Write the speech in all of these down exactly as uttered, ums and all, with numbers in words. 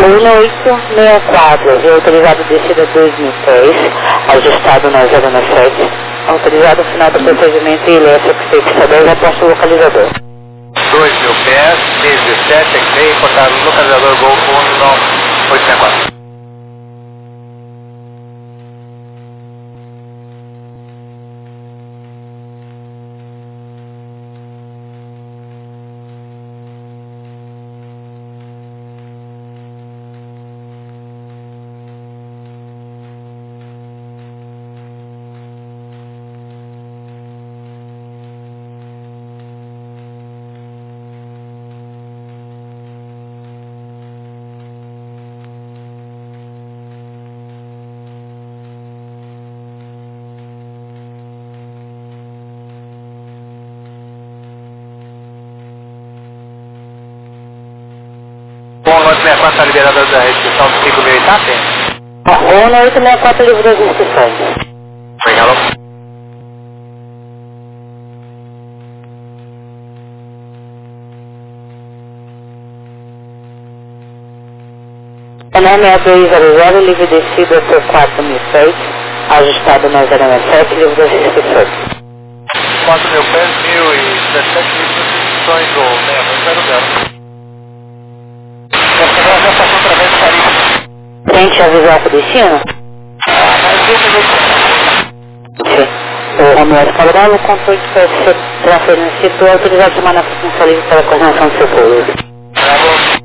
um oito seis quatro, é autorizado descida dois mil pés, ajustado na zero sete, autorizado final do procedimento elétrico sexta dez após o localizador. dois mil pés, dezessete, X-Ray, portado localizador Golfo um oito seis quatro. Bom, nós seis quatro está liberada da restrição do cinco mil e tá, tem? um oito seis quatro livre das inscrições. Obrigado. Canal seis dois zero zero, livre descida por quatro mil pés, ajustado na zero sete, livre das inscrições. quatro mil pés, mil e dezessete livros de inscrições do seis dois zero zero. Essa já passou através do Caribe. Tente avisar para o destino? Ah, mas vinte minutos. Sim. O Romero Cabral, o controle de ser transferência foi autorizado a tomar na função livre para a coordenação do seu povo. Tá bom.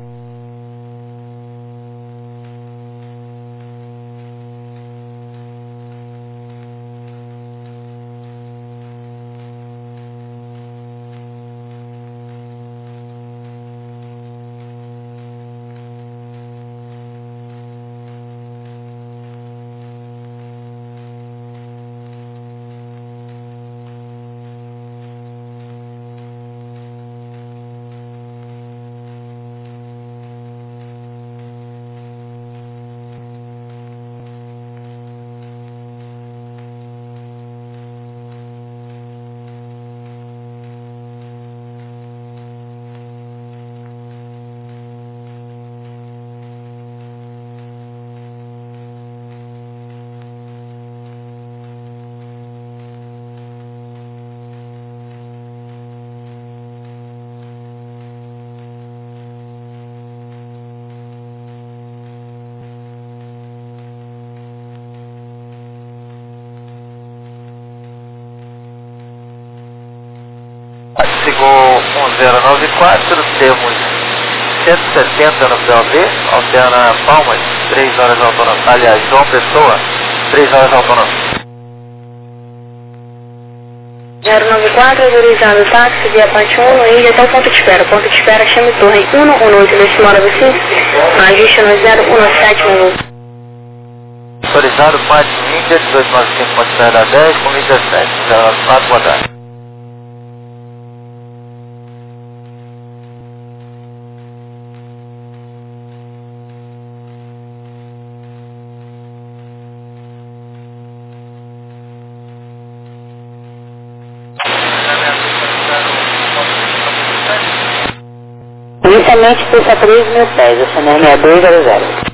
Chegou um zero nove quatro, temos cento e setenta no P O V, Alterna Palmas, três horas autônomas. Aliás, João Pessoa, três horas autônomas. zero nove quatro, autorizado táxi via Pante um, no Índia até o ponto de espera. Ponto de espera, chame Torre um um oito, decimora você, ajuste no zero um sete um. Autorizado Pante Índia, dezoito nove cinco, ponto de espera dez, com dezessete, zero nove quatro, boa tarde. Inicialmente custa três mil pés, o C N M é dois zero zero.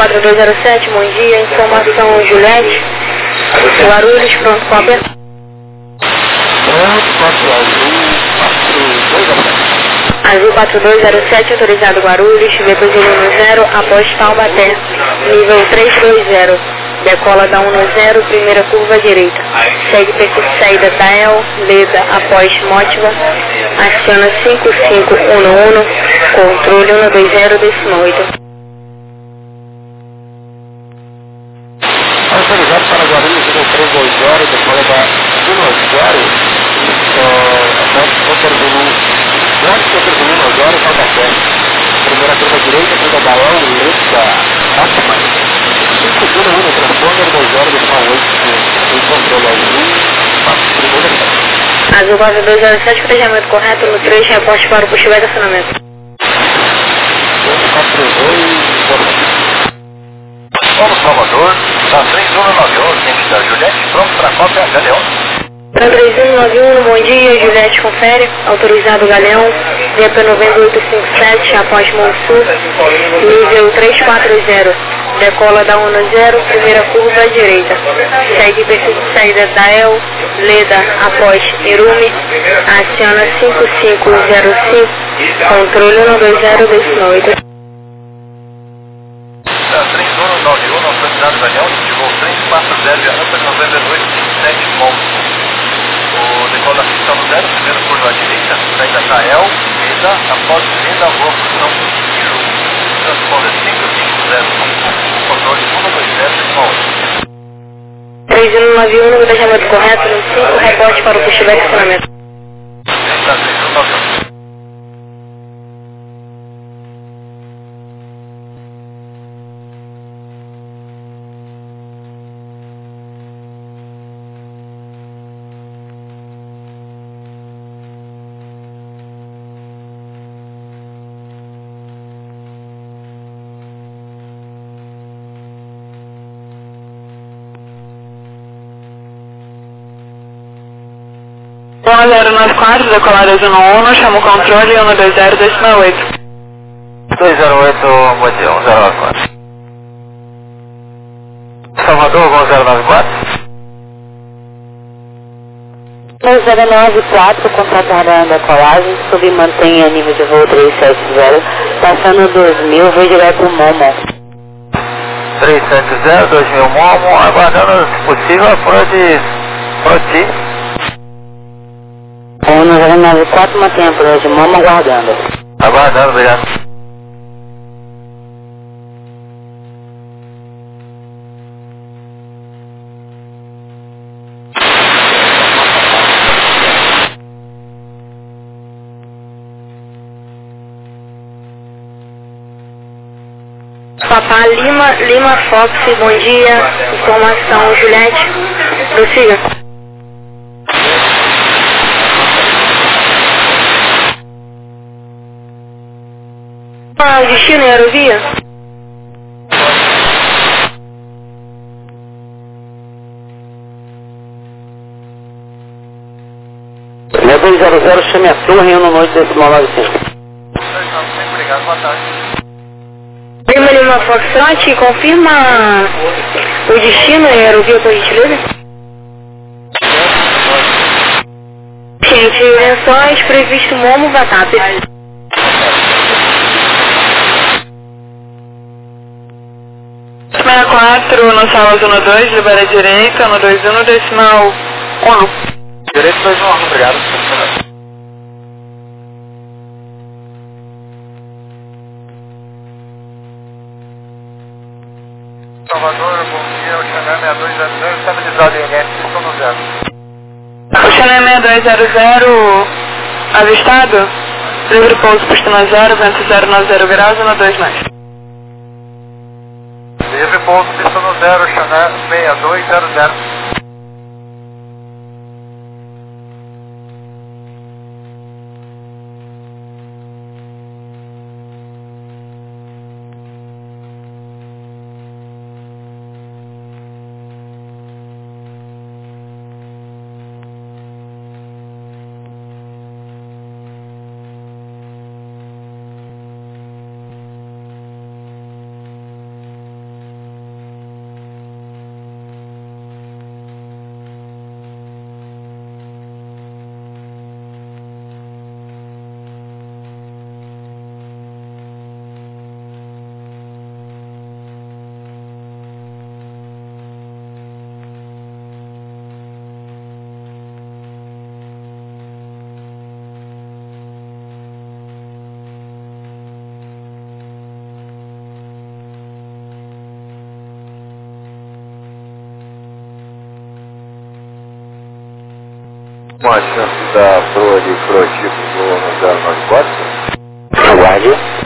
quatro dois zero sete, bom dia, informação Juliette, Guarulhos, pronto, cópia. Pronto, quatro Azul quatro dois zero sete, autorizado Guarulhos, V dois um zero, após Taubaté, nível três dois zero, decola da um zero, primeira curva direita, segue percurso de saída da El, Leda, após Mótiva, aciona cinco cinco um um, controle um dois zero, décimo oito. Autorizado para Guarulhos, nível três dois zero, decola da um zero, após Operzulu. Antes do Tribunal agora, Taubaté. Primeira curva direita, curva da El, Leda, Optima. cinco zero um, transponder, dois zero, decimal oito, em controle azul, quatro primeira sete. Azul quatro dois zero sete, cruzamento correto no três, reporte para o puxback de acionamento. quatro dois zero sete. Paulo Salvador, da três um nove um, ciente da Juliette, pronto para a cópia, Galeão. Para três um nove um, bom dia, Juliette confere, autorizado Galeão, V P nove oito cinco sete, após Monsul, nível três quatro zero, decola da um zero, primeira curva à direita, segue percurso de saída da El, Leda, após Erume, aciona cinco cinco zero cinco, controle um dois zero, décimo oito. três um nove um, autorizado Galeão, chegou três quatro zero, Ampere noventa e oito sete, Monsul. O decola da pista no zero, primeiro curva à direita, saída da El, Leda, após Leda, rua posição Iru. Transponder cinco cinco zero cinco, controle um dois zero, décimo oito. três um nove um, no deixamento correto, no cinco, reporte para o puxback de acionamento. três um nove um. um zero nove quatro, decolar azul no um, chama o controle um dois zero, décimo oito. dois zero oito, bom dia, um zero nove quatro. Salvador, um zero nove quatro. um zero nove quatro, contratando a colagem, submantém a nível de voo trezentos e setenta, passando dois mil, vou direto pro Momo. trezentos e setenta, dois mil Momo, aguardando, se possível, a prova de Proti. um zero nove quatro, mantém a prova de Momo aguardando. Aguardando, obrigado. Papá Lima, Lima Fox, bom dia, informação Juliette, prossiga. Ah, destino e aerovia? dois zero zero, chame a torre um noite decimal nove cinco. Obrigado, boa tarde. Lima Lima Foxtrot, confirma o destino e aerovia, por gentileza? Gente, lençóis, previsto Momo, Vatap. sessenta e quatro, no sala zona dois, libera direita, no dois um, decimal um. Direito dois um, obrigado. Salvador, bom dia, o Xané seis dois zero zero, estabilizado em N S, estou no zero. O Xané seis dois zero zero, avistado, livre pouso, pista zero, vento zero nove zero graus, no dois mais. Livre pouso, pista no zero, Xané seis dois zero zero. Uma chance da proa de prototipo no zero nove quatro. Aguarde.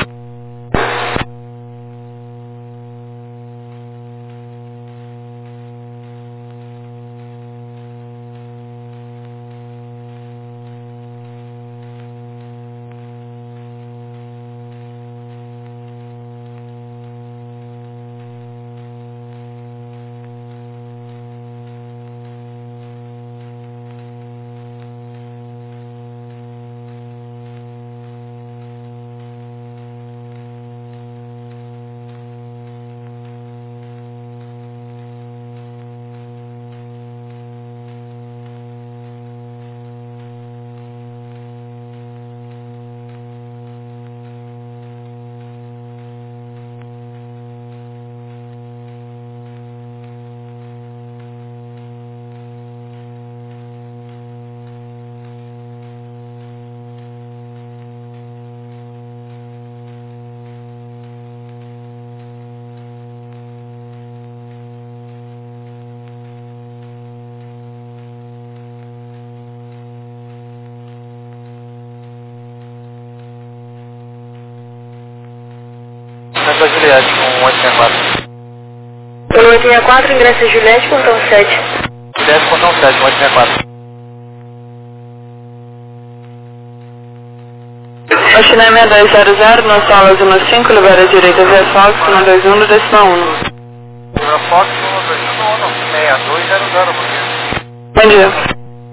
Santa Juliette com oito sessenta e quatro. Pelo oito sessenta e quatro, ingresso Juliette, portão sete. Juliette, portão sete, oito sessenta e quatro. China seis dois zero zero, na sala zona cinco, levar à direita via Fox, um dois um, decimal um. Via Fox, um dois um, seis dois zero zero, bom dia. Bom dia.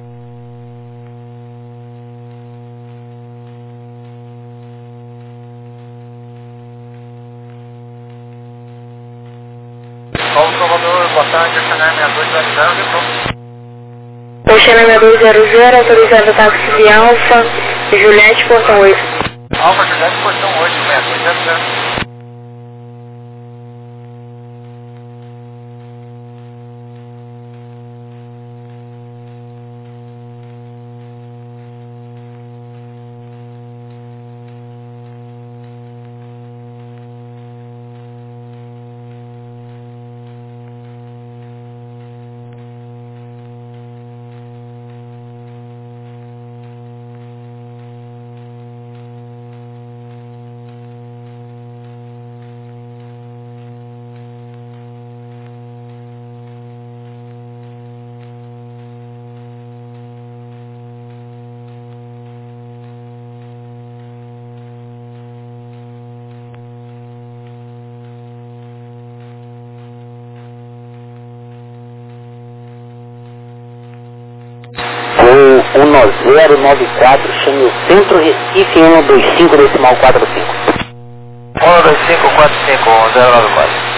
Paulo Salvador, boa tarde, China seis dois zero zero, retorno. O China seis dois zero zero, autorizado táxi de Alfa, Juliette, portão oito. Alfa, Juliette, portão oito, seis dois zero zero. um zero nove quatro, chame o Centro Recife um dois cinco decimal quatro cinco. um dois cinco quatro cinco zero nove quatro.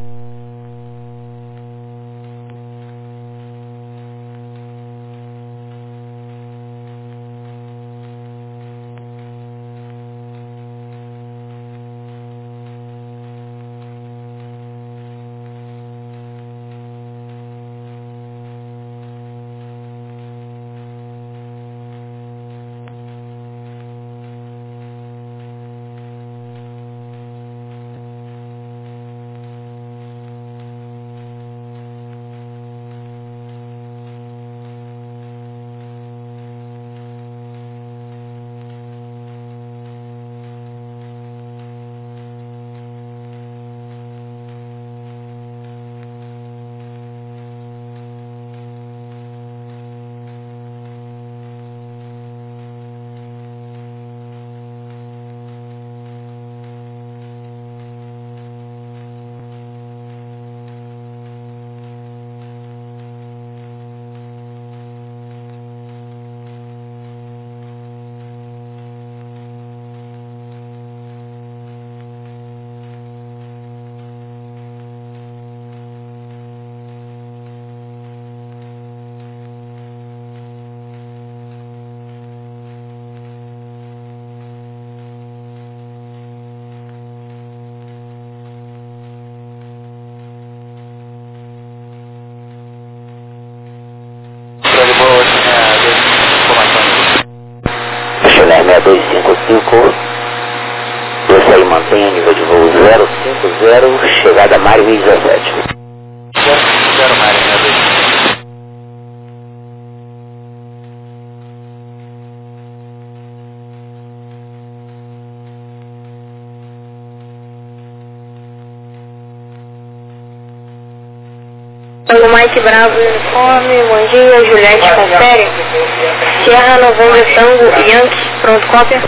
seis dois cinco cinco, esse aí mantenha nível de voo zero cinco zero, chegada Mário dezessete. zero cinco zero Mário, seis dois cinco. Tango Mike Bravo Uniforme, bom dia, Juliette confere. Sierra November Tango Yankee, pronto, cópia.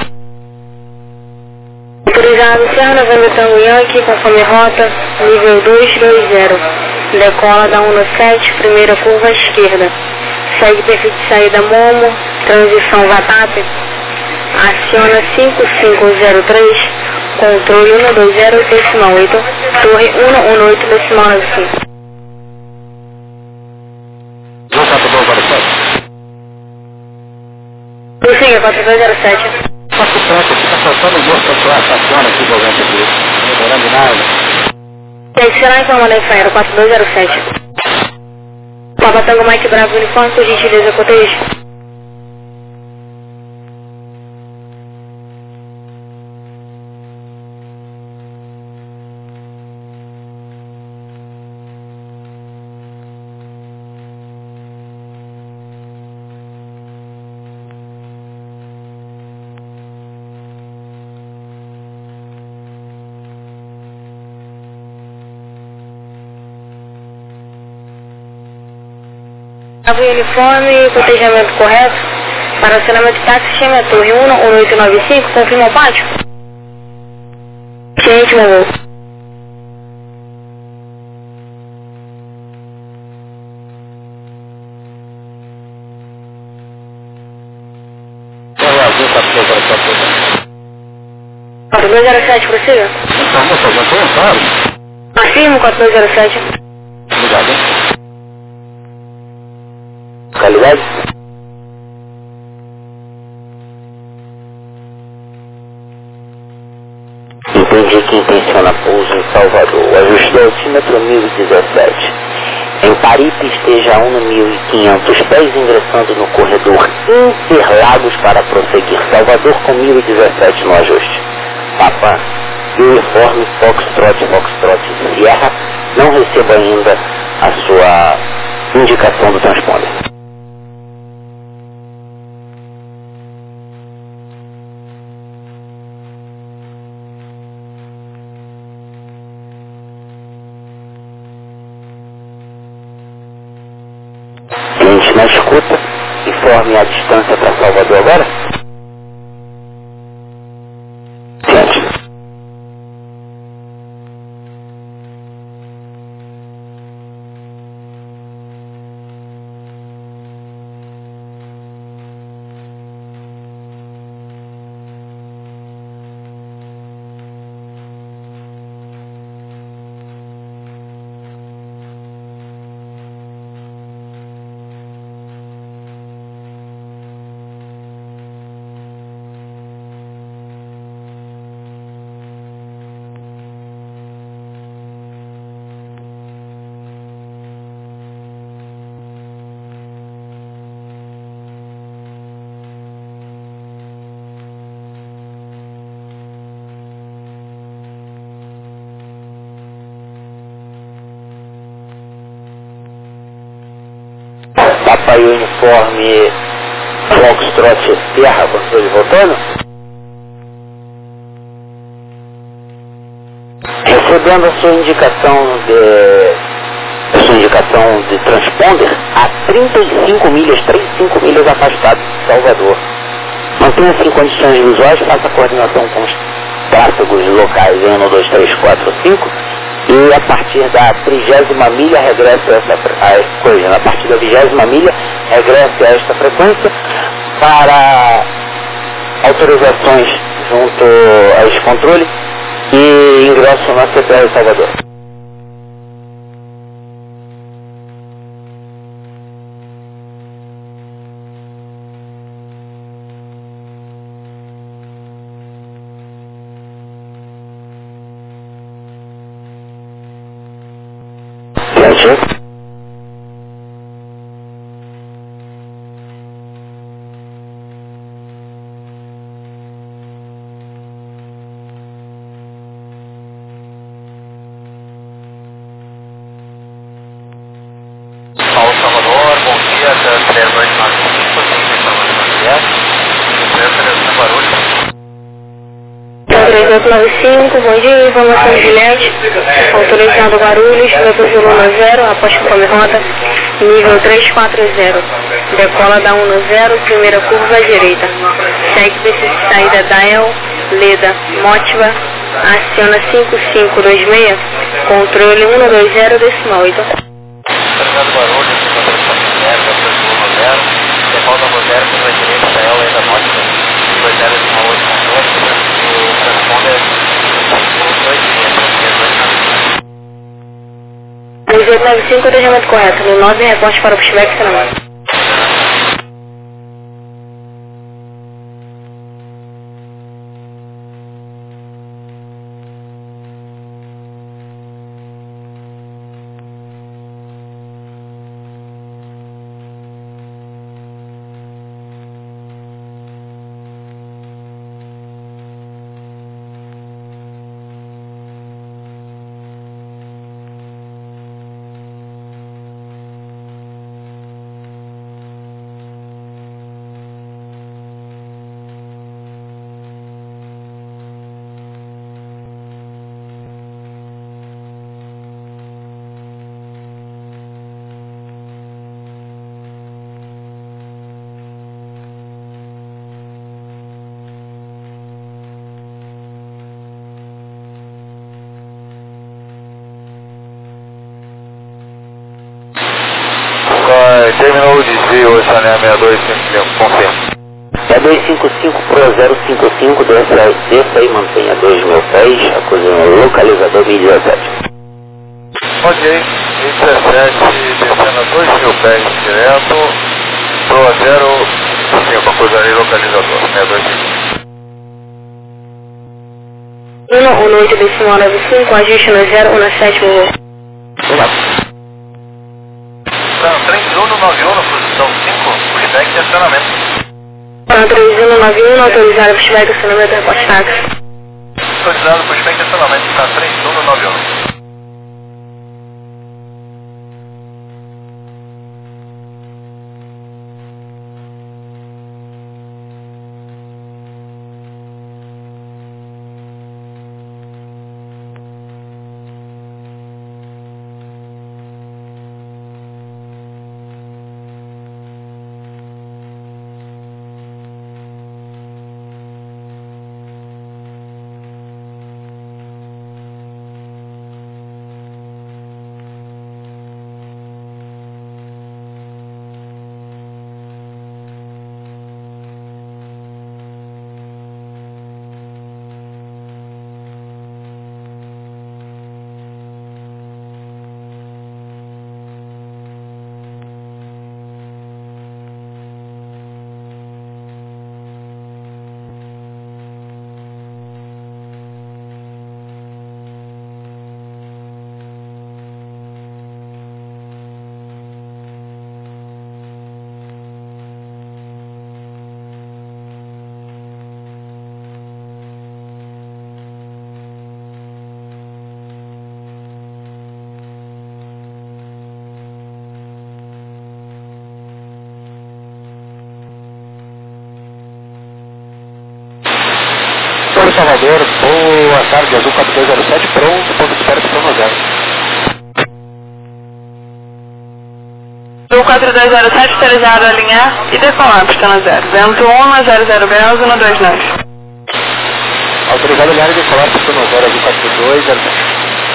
Autorizado Sierra November Tango Yankee, conforme rota, nível dois dois zero. Decola da um no sete, primeira curva à esquerda. Segue perfil de saída Momo, transição Vatap. Aciona cinco cinco zero três, controle um dois zero decimal oito, torre um um oito decimal nove cinco. Prossiga, quatro dois zero sete. Faço o pranto, fica faltando o gosto da sua estaciona aqui, envolvente aqui. Não demorando nada. Tem que ser lá em forma da Infanheiro, quatro dois zero sete. Papa Tango Mike Bravo Uniforme, por gentileza, cotejo. Bravo Uniforme, cotejamento correto. Para acionamento de táxi, chame a torre um um oito nove cinco, confirma o pátio. Cliente, meu voo. quatro dois zero sete, prossiga. Afirmo, quatro dois zero sete. Obrigado, hein? Qualidade? Entendi que intenciona pouso em Salvador. Ajuste do altímetro mil e dezessete. Em Paripe esteja a um mil e quinhentos pés, ingressando no corredor Interlagos para prosseguir. Salvador com mil e dezessete no ajuste. Papa Uniforme Foxtrot, Foxtrot Sierra. Não recebo ainda a sua indicação do transponder. Cliente na escuta, informe a distância para Salvador agora. Cliente. Papai Uniforme Foxtrot Sierra, controle voltando. Recebendo a sua indicação de a sua indicação de transponder a trinta e cinco milhas, trinta e cinco milhas afastado de Salvador. Mantenha-se em condições visuais, faça a coordenação com os tráfegos locais em um, dois, três, quatro, cinco. E a partir da trigésima milha regresse a essa a, coisa, a partir da vigésima milha regresse a esta frequência para autorizações junto a esse controle e ingresso na C P R Salvador. Gente. Paulo Salvador, bom dia, três dois nove cinco, tem informação familiar, empresa Barulho. três dois nove cinco, bom dia, informação de Juliette, Autorizado Guarulhos, Levo Lula zero, após conforme rota, nível trezentos e quarenta. Decola da um zero, primeira curva à direita. Segue precisa saída da El, Leda, Mótiva, aciona cinco cinco dois seis, controle um dois zero, decimal oito. Autorizado Guarulhos, zero, zero, decola da um zero, curva à direita, da El, Leda, Mótiva, dois zero, decimal oito, controle, o transponder dois dois nove cinco, atendimento correto. No nove, reporte para o pushback final. Terminou o desvio, Oceania seis dois cinco cinco, confirma. seis dois cinco cinco Pro zero cinco cinco, desça aí, desça aí, mantenha dois mil pés, acusando localizador mil e dezessete. Ok, mil e dezessete, descendo a dois mil pés direto, Pro zero cinco, acusarei localizador, seis dois cinco. um um oito decimal nove cinco, ajuste no zero um sete mil. Não, três um nove um, posição cinco, pushback de acionamento. três um nove um, autorizado pushback de acionamento, reporte táxi. Autorizado pushback de acionamento, está três um nove um. Salvador, boa tarde, Azul quatro dois zero sete, pronto, ponto de espera para zero. Azul quatro dois zero sete, autorizado a alinhar e decolar, pistão zero. Vento um, zero zero graus, um dois nove. Autorizado a alinhar e decolar, pistão zero, Azul quatro dois zero sete.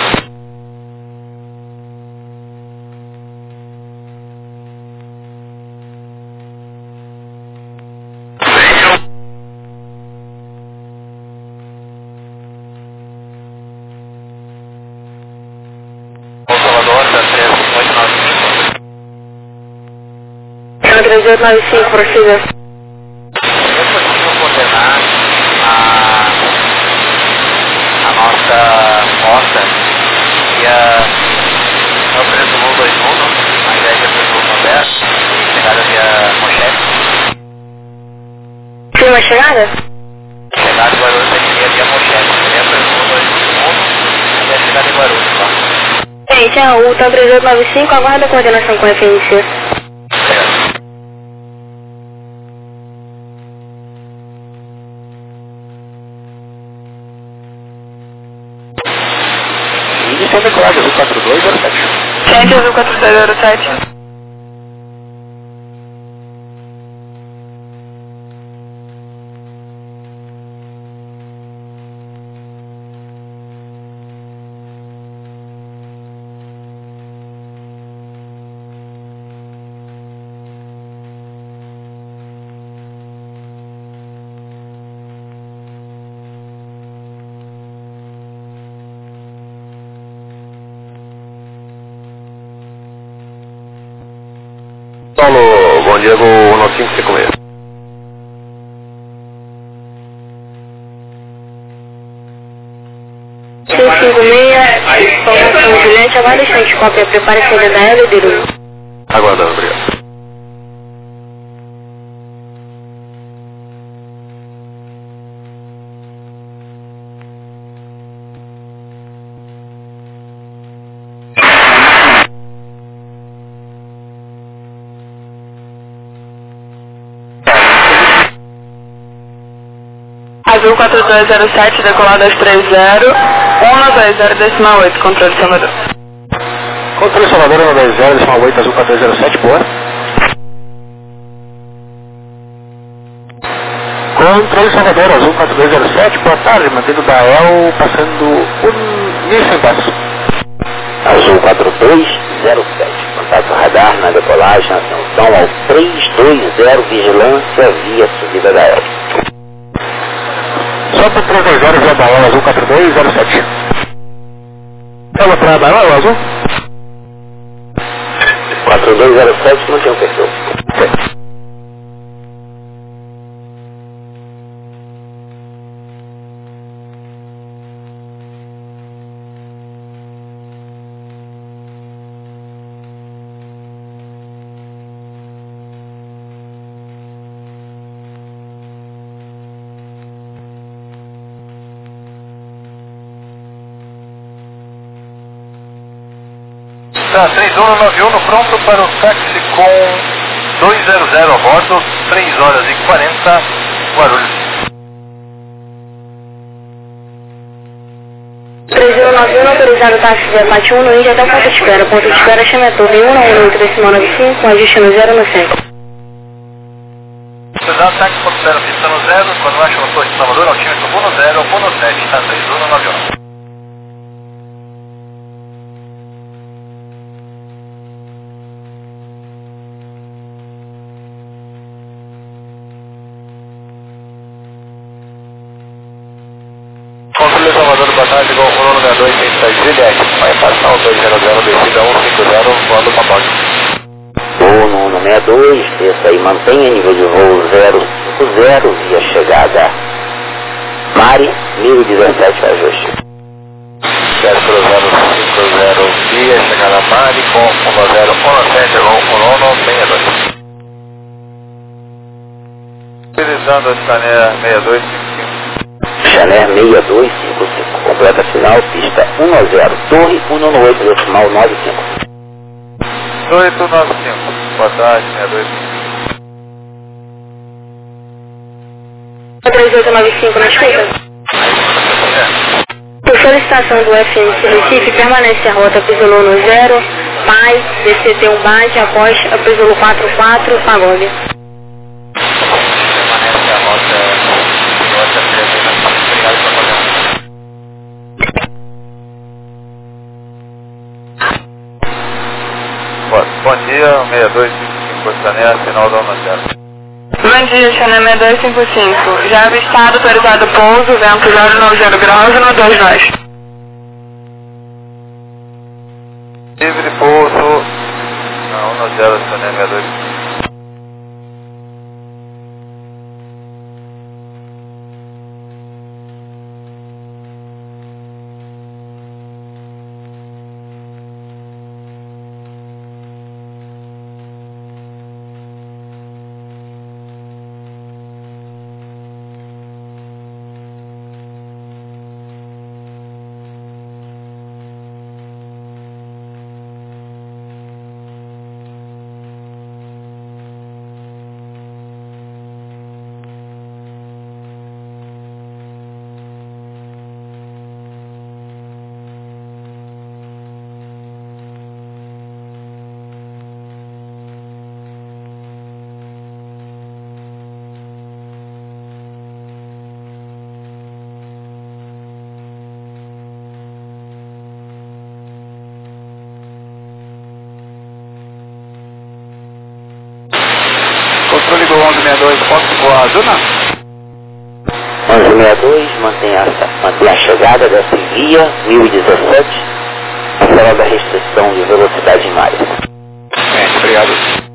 três oito nove cinco, prossiga. É possível coordenar a, a nossa rota e a três um dois um, a ideia de três um dez, chegada via Mochete? Sim, uma chegada? Chegada em Guarulhos seria via Mochete, seria três um dois um e a chegada em Guarulhos, tá? Gente, a U T A três oito nove cinco, aguarda a coordenação com referência. decolagem azul quatro dois zero sete. Ciente azul quatro dois zero sete. Paulo, bom Diego um nove cinco cinco seis. cinco cinco seis, informação Juliette, agora instante, cópia, prepare a saída da L e D. Aguardando, obrigado. Azul quatro dois zero sete, decolado às três zero, um dois zero decimal oito, controle Salvador. Controle Salvador um dois zero decimal oito, azul quatro dois zero sete, boa. Controle Salvador, azul quatro dois zero sete, boa tarde, mantendo da E L, passando um mil e cem passos. Azul quatro dois zero sete, contato radar na decolagem, atenção ao três dois zero, vigilância via subida da E L. Só para três dois zero, via da E L, azul quatro dois zero sete. Ela para da E L, azul? quatro dois zero sete, não tem um perfil. Ok. Tá, três um nove um pronto para o táxi com dois zero zero a bordo, três horas e quarenta, Guarulhos. três um nove um, autorizado táxi de Apate um, no Índia até o ponto de espera. Ponto de espera, chama a torre um um oito decimal nove cinco, com ajuste no zero no centro. Autorizado táxi ponto zero, pista no zero, quando acha o motor de Salvador, altímetro ponto zero, ponto sete, está três um nove um. Controle Salvador, boa tarde, igual o número dois cento e seis, Juliette, vai passar o dois zero zero, descida um cinco zero, voando para bordo. Voo no um seis dois, desça e mantenha nível de voo zero cinco zero, via chegada Mari, mil e dezessete, ajuste. zero zero cinco zero, via chegada Mari, com um zero um sete, voo um seis dois. Utilizando a Scania seis dois cinco cinco. Chané seis dois cinco cinco, completa final, pista um zero, torre um oito decimal nove cinco. oito nove cinco, boa tarde, seis dois cinco cinco. três oito nove cinco na escuta. Por solicitação do F M C Recife, permanece a rota Pisolô no zero, Pai, D C T um bate, após a Pisolô quatro quatro, Pagode. Permanece a rota, rota três, obrigado por acompanhar. Bom dia, seis dois cinco cinco, Chané, final da onda zero. Bom dia, Chané seis dois cinco cinco. Já avistado, autorizado pouso, vento zero nove zero graus, no dois nós. Livre pouso, na onda zero, Chané seis dois cinco cinco. sessenta e dois, ponto voado, não? onze sessenta e dois, mantém a, mantém a chegada dessa via, mil e dezessete, a farol da restrição de velocidade máxima. É, obrigado.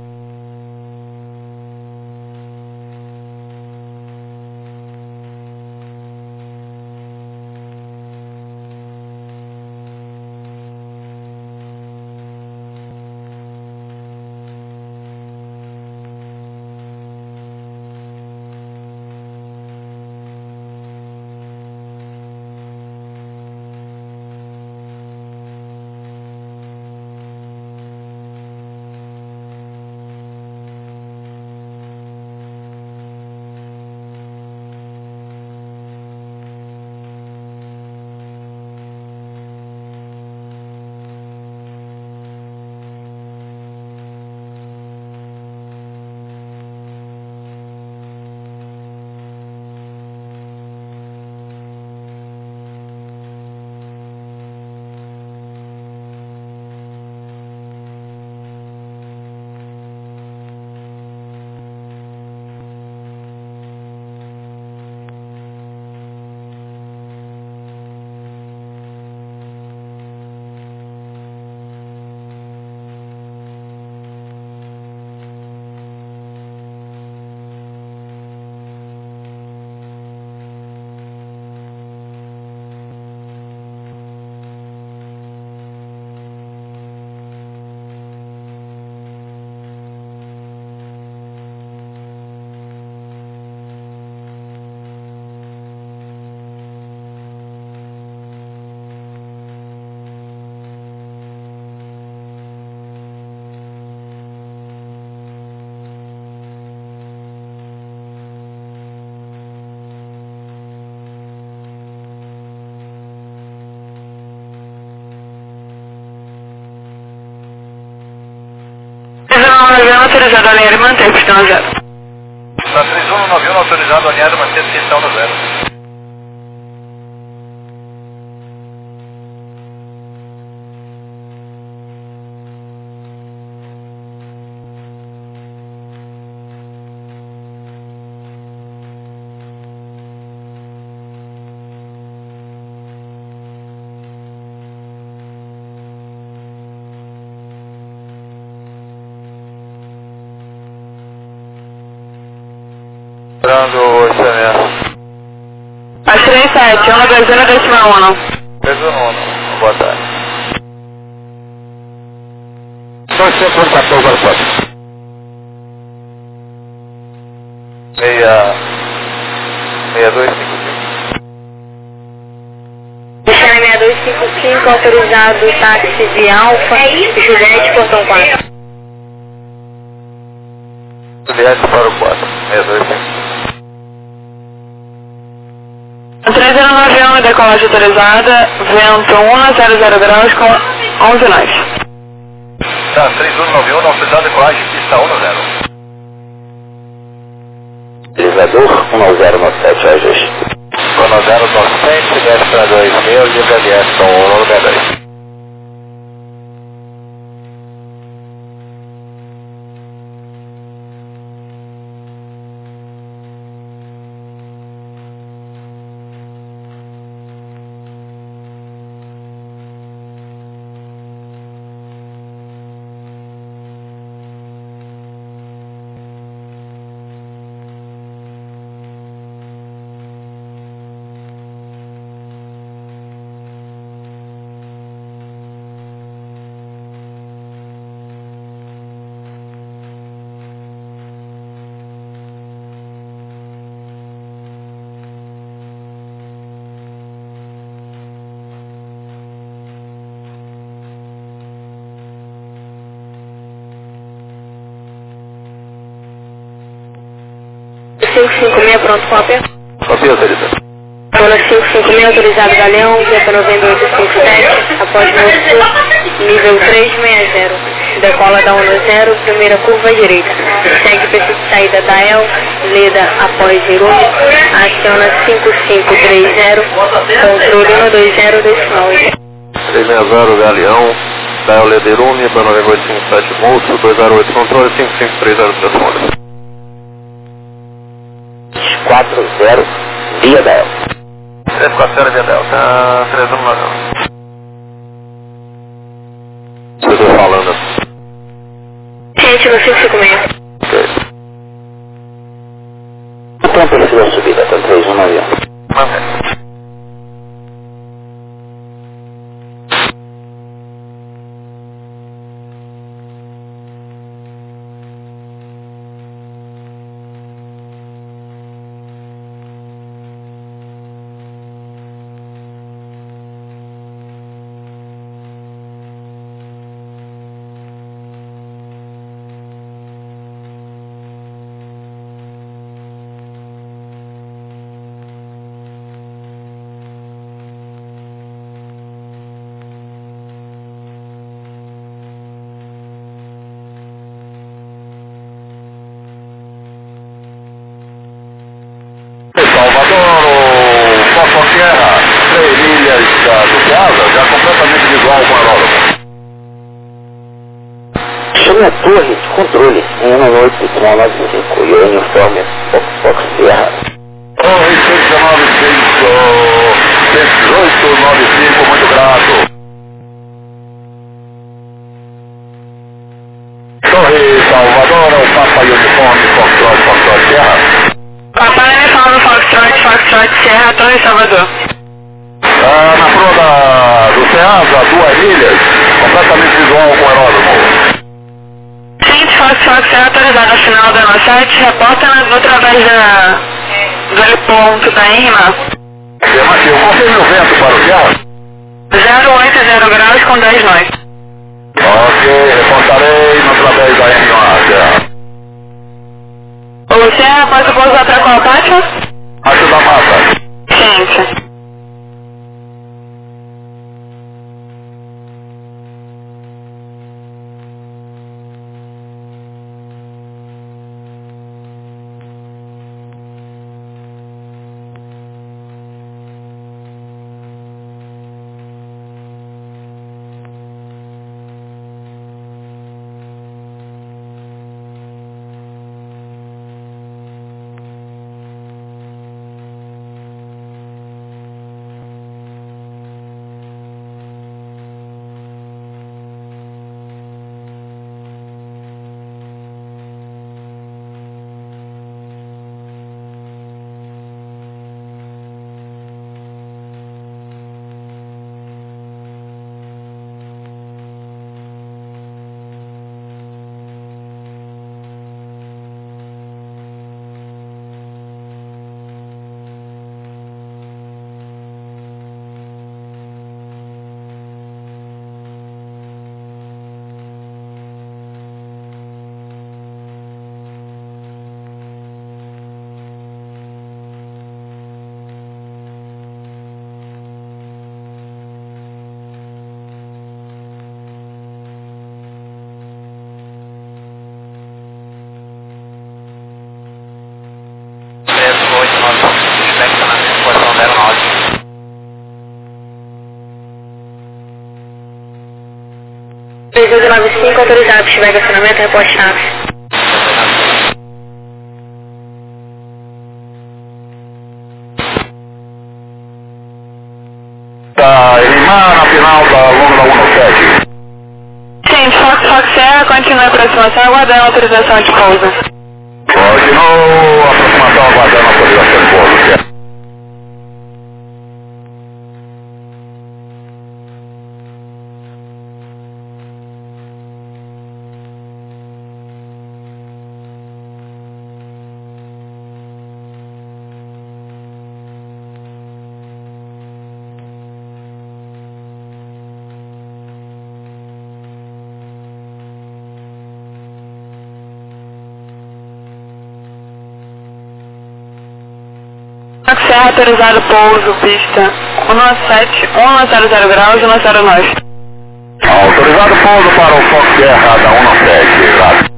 Autorizado a linha manter pistão no zero. Na três um nove um, autorizado a linha manter pistão no zero. Entrando S M S. As três sete, um dois zero decimal um. três um um, boa tarde. dois cinco um quatorze, agora pode. Meia... Meia dois cinco cinco. seis dois cinco cinco, autorizado táxi de Alfa, Juliette, portão quatro. Juliette para o quatro, seis dois cinco cinco. três zero nove um, decolagem autorizada, vento um zero zero graus com onze nós. Tá, três um nove um, autorizado decolagem, pista um zero. Utilizador um zero nove sete, ajuste. um zero nove sete, desce para dois mil, G B S, com um zero dois. cinco cinco seis, pronto, cópia. Copia, autorizado. Zona cinco cinco seis, autorizado Galeão, V P nove oito cinco sete, após moço, nível três seis zero. Decola da um zero, primeira curva à direita. Segue pista de saída da El, Leda após Irune, aciona cinco cinco três zero, controle um dois zero decimal. três seis zero, Galeão, da El Leda Irune, B nove oito cinco sete, moço, dois zero oito, controle, cinco cinco três zero, decimal. quatro zero via Delta. três quatro zero via Delta, três um nove. Eu estou falando. Gente, no cinco cinco seis. Então precisa subir, Delta três um nove. Mantém. Salvador, o Fox Sierra, três milhas da, do Piazza, já completamente visual com o aeródromo. Chame a torre de controle em um oito nove cinco e o uniforme Fox Sierra. Torre seis um nove cinco, seis oito nove cinco, muito grato. Torre Salvador, o Papa Uniforme Foxtrot, Foxtrot Sierra. Papai Uniforme Foxtrot, Foxtrot Sierra, Torre Salvador. Ah, na proa da, do Ceasa, duas milhas, completamente visual com o aeródromo. Seguinte, Foxtrot Sierra autorizada final da nossa site, reporta através da, do heliponto da INMA. Afirmativo, confirme o vento para o Ceasa. zero oito zero graus com dez nós. Ok, reportarei através da M A, Ceasa. O Sierra pode pousar para qual pátio? Acho da massa. Ciência. três dois nove cinco, autorizado, se tiver acionamento, reporte chave. Tá, Elimar na final da longa da um sete. Sim, Fox Fox Sierra, continua a aproximação, aguardando a autorização de pouso. Continuo a aproximação aguardando a autorização de pouso, certo? Fox Sierra, autorizado pouso, pista um sete, um zero zero graus, um zero nove. Autorizado pouso para o Fox Sierra da um sete, exato.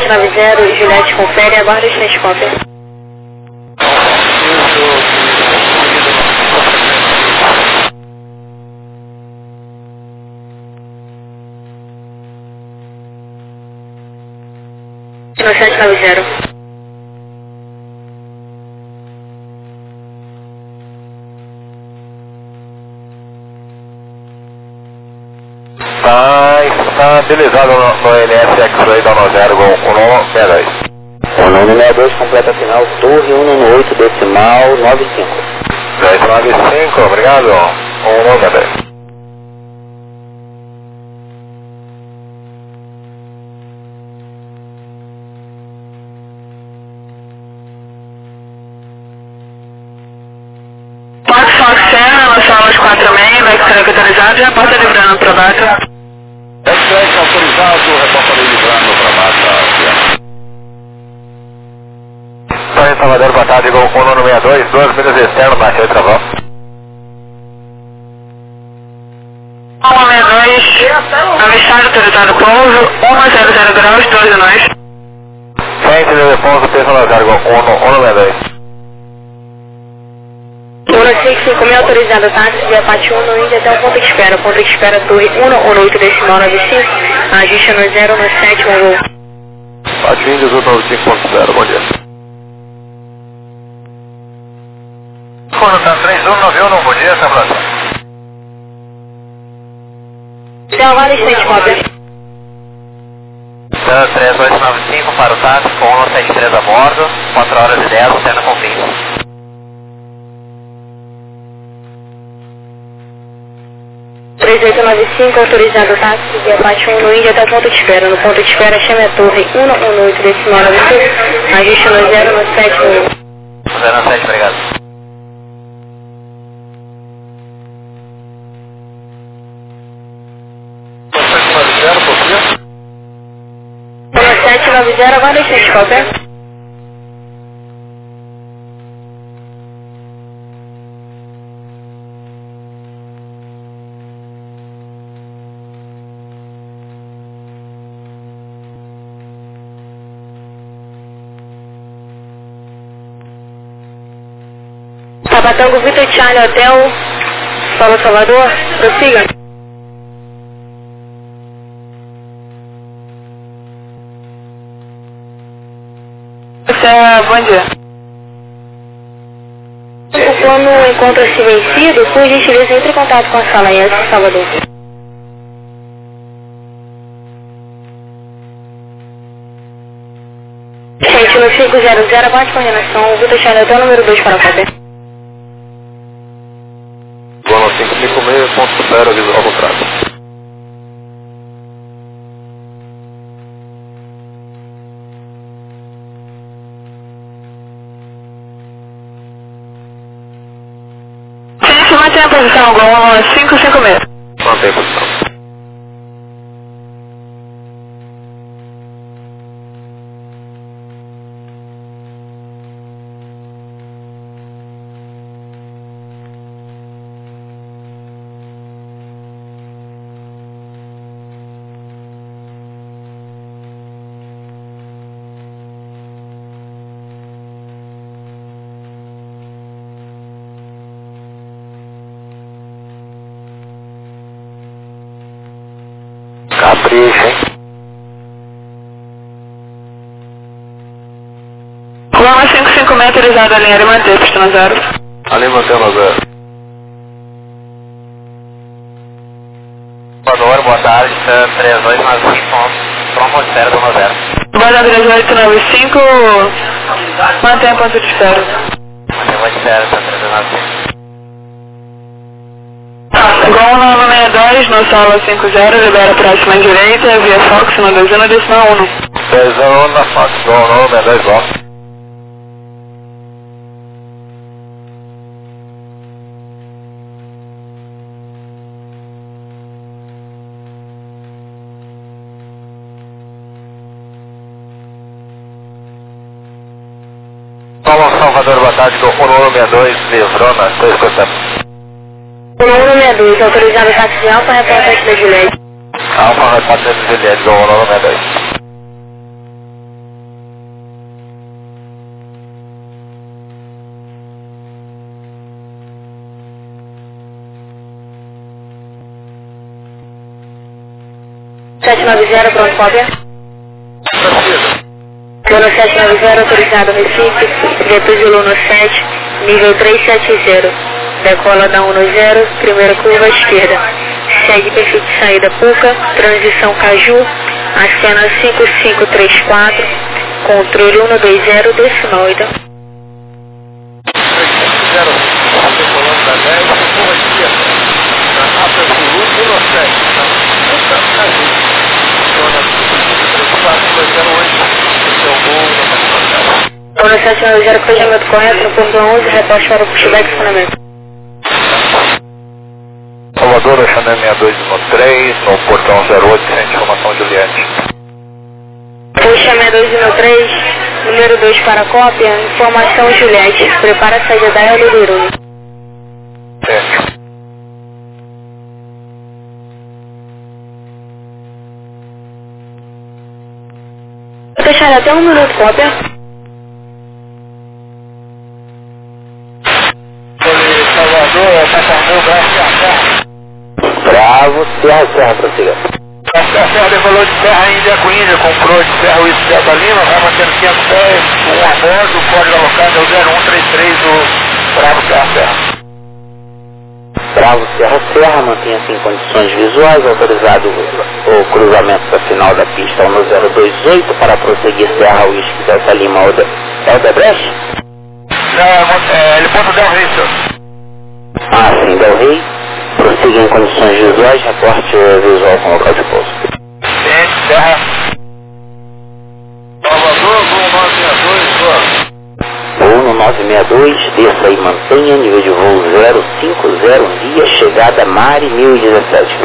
sete nove zero, Juliette confere, aguarda o instante confere. No sete nove zero. Tá estabilizado no, no L S X-Ray da Nozero com o nono sessenta e dois. O nono sessenta e dois completa final, torre um nove oito decimal nove cinco. dez nove cinco, obrigado. um nove dois. Fox Fox Serra, na sala de quatro e meia, vai ser autorizado e a porta livrando para baixo. X-Ray autorizado, reporta livrando para baixo. Torre Salvador, boa tarde, com o nono sessenta e dois, duas milhas externas, baixa e travão. um sessenta e dois, avistado, autorizado pouso, um zero zero graus, doze nós. Frente de pouso, pensa Nozero com o nono sessenta e dois. cinco mil autorizado, táxi de Apache um no Índia até o ponto de espera. Ponto de espera, torre um nove oito decimal nove cinco, ajuste no zero no sete, um voo. Apache Índios, um nove cinco ponto zero, bom dia. Conta três um nove um, bom dia, São Francisco. Então agora instante cópia. três dois nove cinco para o táxi com um sete três a bordo, quatro horas e dez, cena com fim. três oito nove cinco, autorizado táxi de Apache um no Índia até o ponto de espera. No ponto de espera, chame a torre um nove oito decimal nove cinco, ajuste no zero no sete, um voo. zero sete, obrigado. sete nove zero, agora instante cópia. Tabatango Vitor Charlie Hotel, Solo Salvador, prossiga. Bom dia. O plano encontra-se vencido, por gentileza entre em contato com a sala S, Salvador. Gente, no cinco zero zero, bate coordenação, Vitor Charlie Hotel, número dois para a cópia. Boa cinco cinco seis ponto zero, visual ao contrário. Mantém a posição, Gol cinco cinco seis. Mantém a posição. Capricha, hein? Lama cinco cinco seis, autorizado a linha e manter, pistão zero. Ali mantendo a zero. Salvador, boa tarde, três dois nove cinco, pronto, espera do zero. Boa três oito nove cinco, mantém ponto de espera. Mantém ponto de espera, três dois nove cinco. Gol nove seis dois, no sala cinco zero, libera próxima direita, via Fox, no dois um, decimal um. dez um na Fox, Gol nove seis dois, Gol. Paulo Salvador, boa tarde, com o nove seis dois, Livrona, estou escutando. O número sessenta e dois, autorizado táxi de Alfa, repórter da Juliette. Alfa, repórter da Juliette, com o nove seis dois. sete nove zero, pronto, cópia. Luna sete nove zero, autorizado Recife, depois de Luna sete, nível trezentos e setenta. Decola da cento e zero, primeira curva à esquerda. Segue perfil de saída Puca, transição Caju, acena cinco cinco três quatro, controle cento e vinte, decimal oito. Decolando da dez, curva esquerda. Na Rápida Zulu, Luna sete. Puca, Caju. Zona cinco cinco três quatro dois zero oito. Esse é o gol da participação. Luna sete nove zero, cruzamento correto no ponto onze, reposte para o pushback funcionamento. Salvador, Chanel sessenta e dois um três, no portão zero oito, sem informação Juliette. Chanel dois um três, número dois para cópia, informação Juliette. Prepara a saída da Hélio Liru. Certo. Vou deixar até um minuto, cópia. Salvador, Sacramento, Brasil, Bravo, Serra, Serra, prossiga. A Serra decolou de Serra Índia com Índia, comprou de Serra Uísque Delta Lima, vai mantendo quinhentos pés, um a bordo, o código alocado é o zero um três três do Bravo Serra Serra. Bravo, Serra, Serra, mantenha-se em condições visuais, autorizado o cruzamento da final da pista no zero dois oito para prosseguir Serra Uísque Delta Lima, é o Debrecht? Não, é, ele ponto Del Rey, senhor. Ah, sim, Del Rey. Prossiga em condições visuais, reporte visual com local de pouso. Gente, Serra. Salvador, voo nove seis dois, senhor. Voo no nove seis dois, desça e mantenha nível de voo zero cinco zero, via chegada Mari mil e dezessete.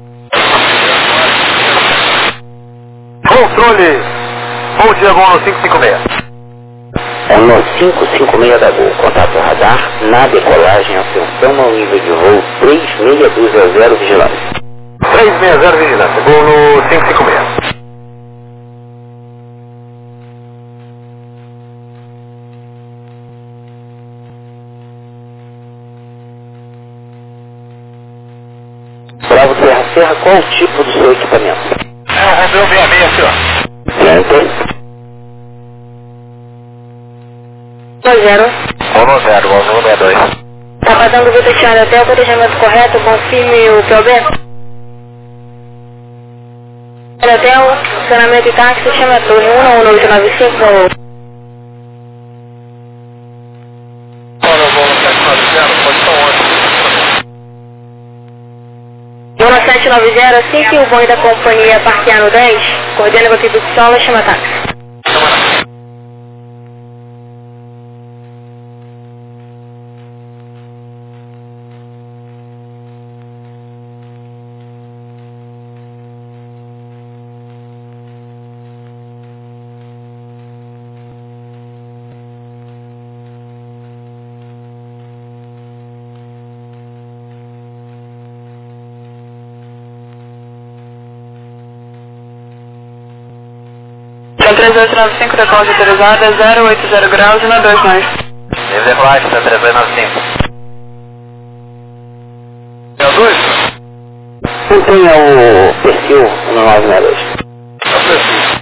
Controle, voo diagonal cinco cinco seis. No cinco cinco seis da Gol, contato radar, na decolagem, atenção ao nível de voo três seis dois zero, vigilância. três seis zero, vigilância, voo no cinco cinco seis. Bravo Serra Serra, qual o tipo do seu equipamento? É o Romeu sessenta e seis, senhor. Center. zero. Mono zero, Mono sessenta e dois. Tá passando o Vitetinho até o planejamento correto, confirme o P O B. Até o funcionamento e táxi, chama a torre um um oito nove cinco. Mono, Mono sete nove zero, posição onze. Mono sete nove zero, assim que o bonde da companhia parquear no dez, coordena com a equipe de solo, chama táxi. três oito nove cinco, decola autorizada, zero oito zero graus e na dois nove. Desembarque, está três oito nove cinco. É o dois? Mantenha o perfil no nove seis dois. É o perfil.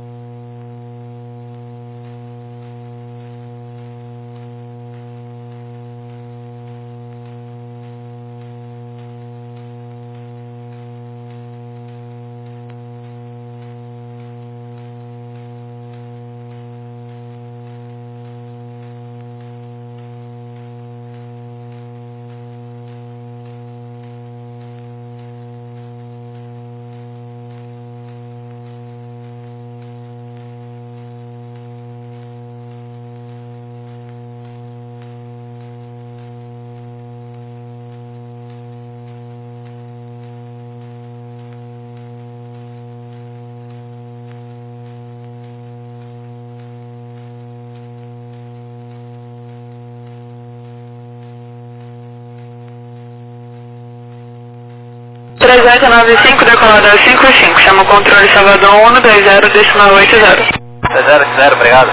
três oito nove cinco, decolada cinco cinco, chama o controle Salvador um dois zero, decimal oito zero. dois zero zero, obrigado.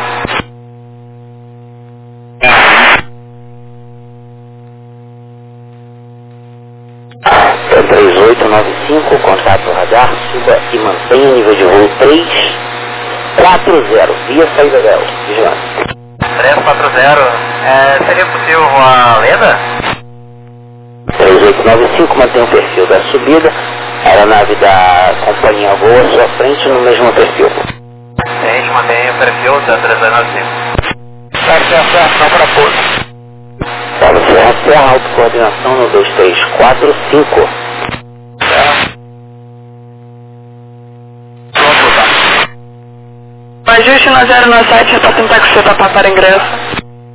três oito nove cinco, contato radar, suba e mantenha nível de voo três quatro zero, via saída dela, vigilância. três quatro zero, é, seria possível uma lenda? três oito nove cinco, mantém o perfil da subida, a aeronave da companhia voa à sua frente no mesmo perfil. A gente mantém o perfil da três oito nove cinco. Certo, certo, certo, não para pouso. Salve Serra Serra, autocoordenação no dois três quatro cinco. Ajuste no zero nove sete, para tentar que você tapar para ingresso.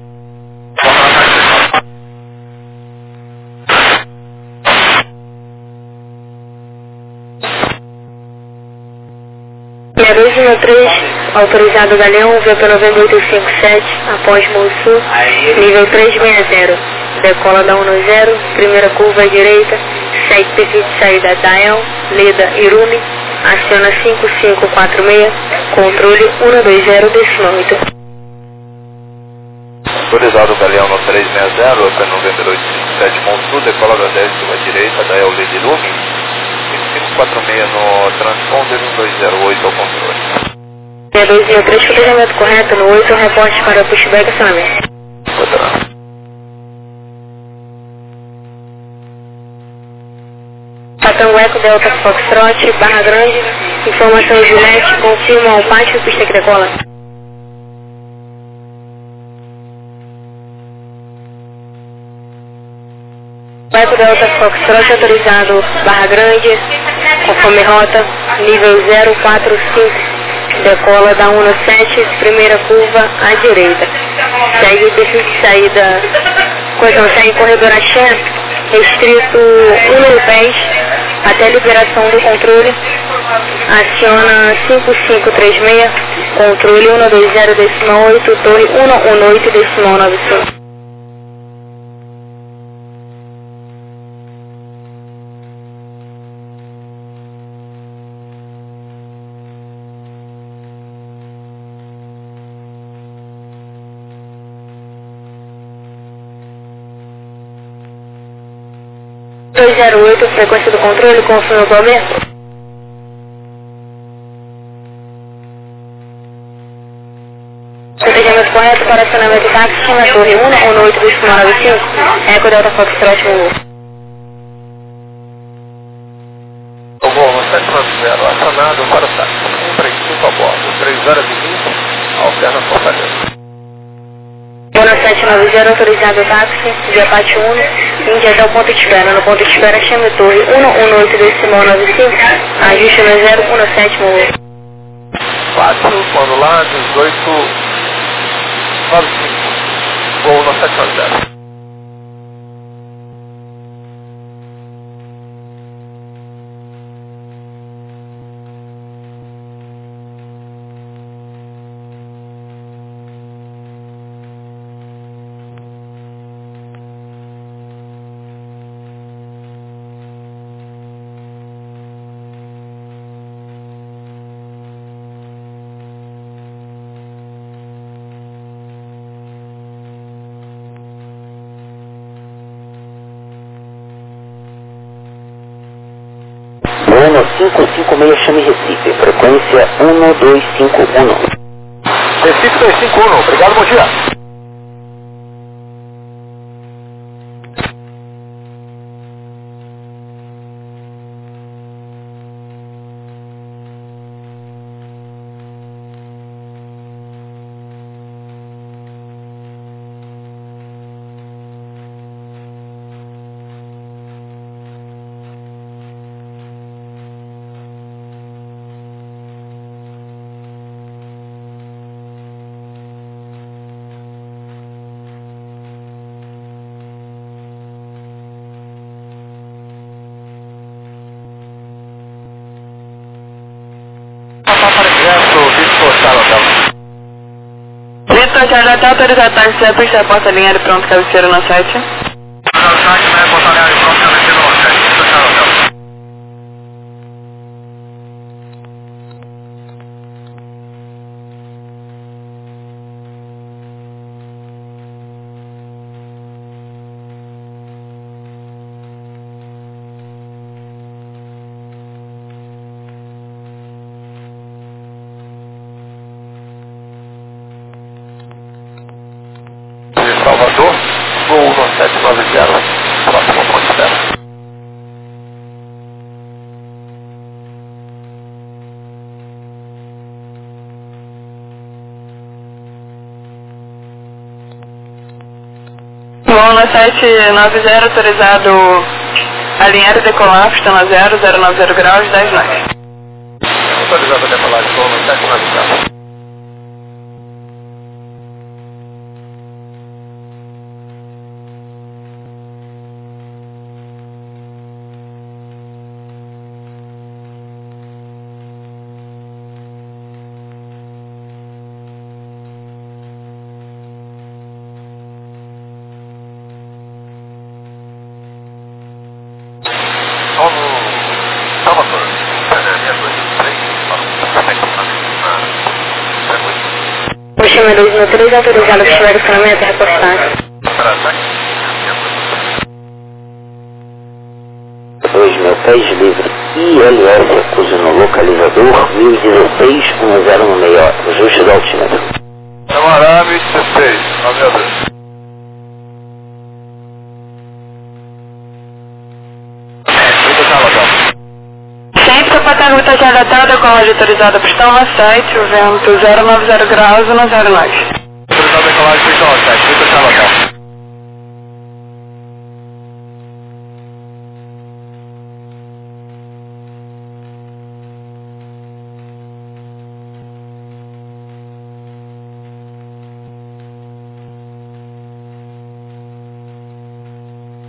dois um três, autorizado Galeão, V P nove oito cinco sete, após Morro Sul, nível três seis zero, decola da um zero, primeira curva à direita, segue perfil de saída Dial, Leda Irumi, aciona cinco cinco quatro seis, controle um dois zero, décimo oito. Autorizado Galeão no três seis zero, V P nove oito cinco sete, Morro Sul, decola da dez curva à direita, Dial, Leda Irumi, cinco cinco quatro seis no transponder um dois zero oito ao controle. dois um três, planejamento correto no oito, reporte para pushback acionamento. Patão Eco Delta Foxtrot, Barra Grande, informação Juliette, confirma ao pátio, pista que decola. Eco Delta Foxtrot autorizado, Barra Grande, conforme rota, nível zero quatro cinco. Decola da um sete, primeira curva à direita. Segue o perfil de saída, coisa segue corredor Axé, restrito um pés até liberação do controle. Aciona cinco cinco três seis, controle um dois zero décimo oito, torre um um oito décimo nove cinco. dois zero oito, frequência do controle, confirma o Palmer. Protegimento correto para acionamento táxi, chama a torre um um oito décimo nove cinco, Eco Delta Foxtrot Mulu. Voo sete nove zero, acionado para o táxi, um três cinco a bordo, três horas e vinte, alterna Fortaleza. sete nove zero, autorizado táxi, via Pátio um, Índia até o ponto de espera. No ponto de espera, chame torre um um oito décimo nove cinco, ajuste no zero um sete Mulu. quatro, quando lá, dezoito, nove cinco, voo no sete nove zero. cinco cinco seis, chame Recife, frequência um dois cinco um. Recife dois cinco um, obrigado, bom dia. Vitor, já está autorizado a taxa, pista porta linha de pronto, cabeceira no sete. sete nove zero, próximo ponto de espera. Lona sete nove zero, autorizado alinhar e decolar, pistão zero, zero nove zero graus, dez nove. Autorizado a decolagem, Lona sete nove zero. Chama dois mil e três, autorizado para estiver escalamento e reportar. dois mil e três, livre I L S, acuso no localizador mil e dezesseis, um zero no meio, ajuste do altímetro. Camará mil e dezesseis, nove a dois. Sempre para a ruta já datada com a autorizada pistão a sete, o vento zero nove zero graus no zero nove. Autorizado a decolagem, pistão a sete, ruta já datada.